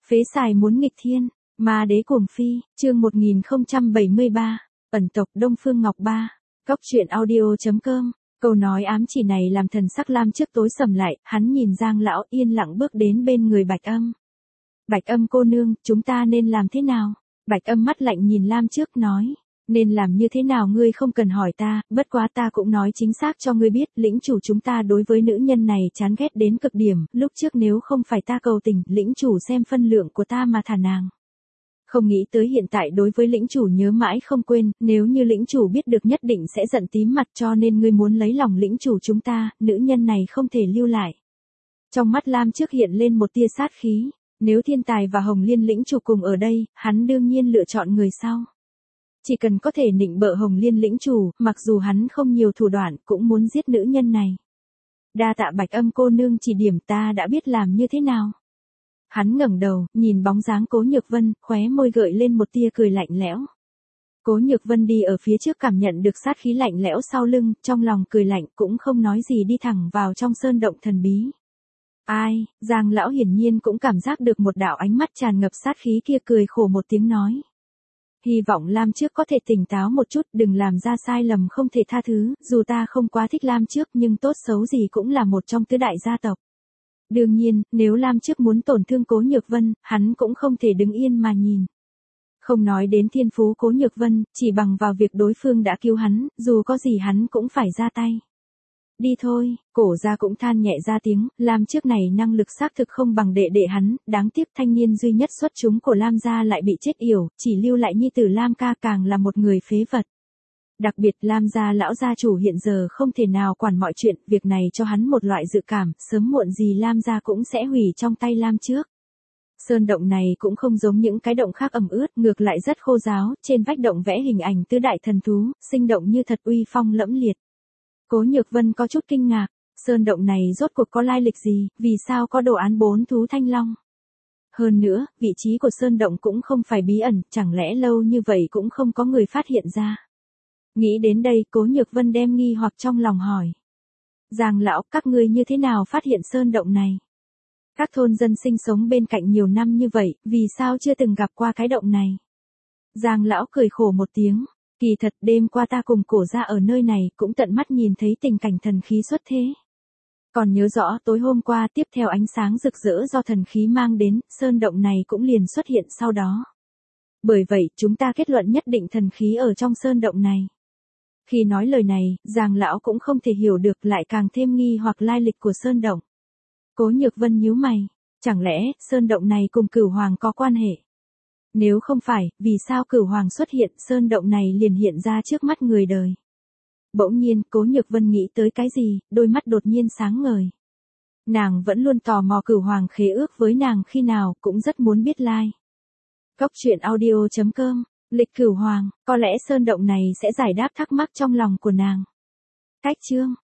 Phế xài muốn nghịch thiên, ma đế cuồng phi, chương 1073, ẩn tộc Đông Phương Ngọc Ba, Cóc truyện audio.com. Câu nói ám chỉ này làm thần sắc Lam trước tối sầm lại, hắn nhìn Giang lão yên lặng bước đến bên người Bạch Âm. Bạch Âm cô nương, chúng ta nên làm thế nào? Bạch Âm mắt lạnh nhìn Lam trước nói, nên làm như thế nào ngươi không cần hỏi ta, bất quá ta cũng nói chính xác cho ngươi biết, lĩnh chủ chúng ta đối với nữ nhân này chán ghét đến cực điểm, lúc trước nếu không phải ta cầu tình, lĩnh chủ xem phân lượng của ta mà thả nàng. Không nghĩ tới hiện tại đối với lĩnh chủ nhớ mãi không quên, nếu như lĩnh chủ biết được nhất định sẽ giận tím mặt, cho nên ngươi muốn lấy lòng lĩnh chủ chúng ta, nữ nhân này không thể lưu lại. Trong mắt Lam trước hiện lên một tia sát khí, nếu Thiên Tài và Hồng Liên lĩnh chủ cùng ở đây, hắn đương nhiên lựa chọn người sau. Chỉ cần có thể nịnh bợ Hồng Liên lĩnh chủ, mặc dù hắn không nhiều thủ đoạn, cũng muốn giết nữ nhân này. Đa tạ Bạch Âm cô nương chỉ điểm, ta đã biết làm như thế nào. Hắn ngẩng đầu, nhìn bóng dáng Cố Nhược Vân, khóe môi gợi lên một tia cười lạnh lẽo. Cố Nhược Vân đi ở phía trước cảm nhận được sát khí lạnh lẽo sau lưng, trong lòng cười lạnh, cũng không nói gì đi thẳng vào trong sơn động thần bí. Ai, Giang lão hiển nhiên cũng cảm giác được một đạo ánh mắt tràn ngập sát khí kia, cười khổ một tiếng nói. Hy vọng Lam trước có thể tỉnh táo một chút, đừng làm ra sai lầm không thể tha thứ, dù ta không quá thích Lam trước nhưng tốt xấu gì cũng là một trong tứ đại gia tộc. Đương nhiên, nếu Lam trước muốn tổn thương Cố Nhược Vân, hắn cũng không thể đứng yên mà nhìn. Không nói đến thiên phú Cố Nhược Vân, chỉ bằng vào việc đối phương đã cứu hắn, dù có gì hắn cũng phải ra tay. Đi thôi, Cổ gia cũng than nhẹ ra tiếng, Lam trước này năng lực xác thực không bằng đệ đệ hắn, đáng tiếc thanh niên duy nhất xuất chúng của Lam gia lại bị chết yểu, chỉ lưu lại nhi tử Lam ca càng là một người phế vật. Đặc biệt Lam gia lão gia chủ hiện giờ không thể nào quản mọi chuyện, việc này cho hắn một loại dự cảm, sớm muộn gì Lam gia cũng sẽ hủy trong tay Lam trước. Sơn động này cũng không giống những cái động khác ẩm ướt, ngược lại rất khô ráo, trên vách động vẽ hình ảnh tứ đại thần thú, sinh động như thật, uy phong lẫm liệt. Cố Nhược Vân có chút kinh ngạc, sơn động này rốt cuộc có lai lịch gì, vì sao có đồ án 4 thú thanh long? Hơn nữa, vị trí của sơn động cũng không phải bí ẩn, chẳng lẽ lâu như vậy cũng không có người phát hiện ra? Nghĩ đến đây, Cố Nhược Vân đem nghi hoặc trong lòng hỏi. Giang lão, các ngươi như thế nào phát hiện sơn động này? Các thôn dân sinh sống bên cạnh nhiều năm như vậy, vì sao chưa từng gặp qua cái động này? Giang lão cười khổ một tiếng. Kỳ thật đêm qua ta cùng Cổ gia ở nơi này cũng tận mắt nhìn thấy tình cảnh thần khí xuất thế. Còn nhớ rõ tối hôm qua tiếp theo ánh sáng rực rỡ do thần khí mang đến, sơn động này cũng liền xuất hiện sau đó. Bởi vậy chúng ta kết luận nhất định thần khí ở trong sơn động này. Khi nói lời này, Giang lão cũng không thể hiểu được, lại càng thêm nghi hoặc lai lịch của sơn động. Cố Nhược Vân nhíu mày, chẳng lẽ sơn động này cùng Cửu Hoàng có quan hệ? Nếu không phải, vì sao Cửu Hoàng xuất hiện, sơn động này liền hiện ra trước mắt người đời? Bỗng nhiên, Cố Nhược Vân nghĩ tới cái gì, đôi mắt đột nhiên sáng ngời. Nàng vẫn luôn tò mò Cửu Hoàng khế ước với nàng khi nào, cũng rất muốn biết lai. Cóc truyện audio.com, lịch Cửu Hoàng, có lẽ sơn động này sẽ giải đáp thắc mắc trong lòng của nàng. Cách chương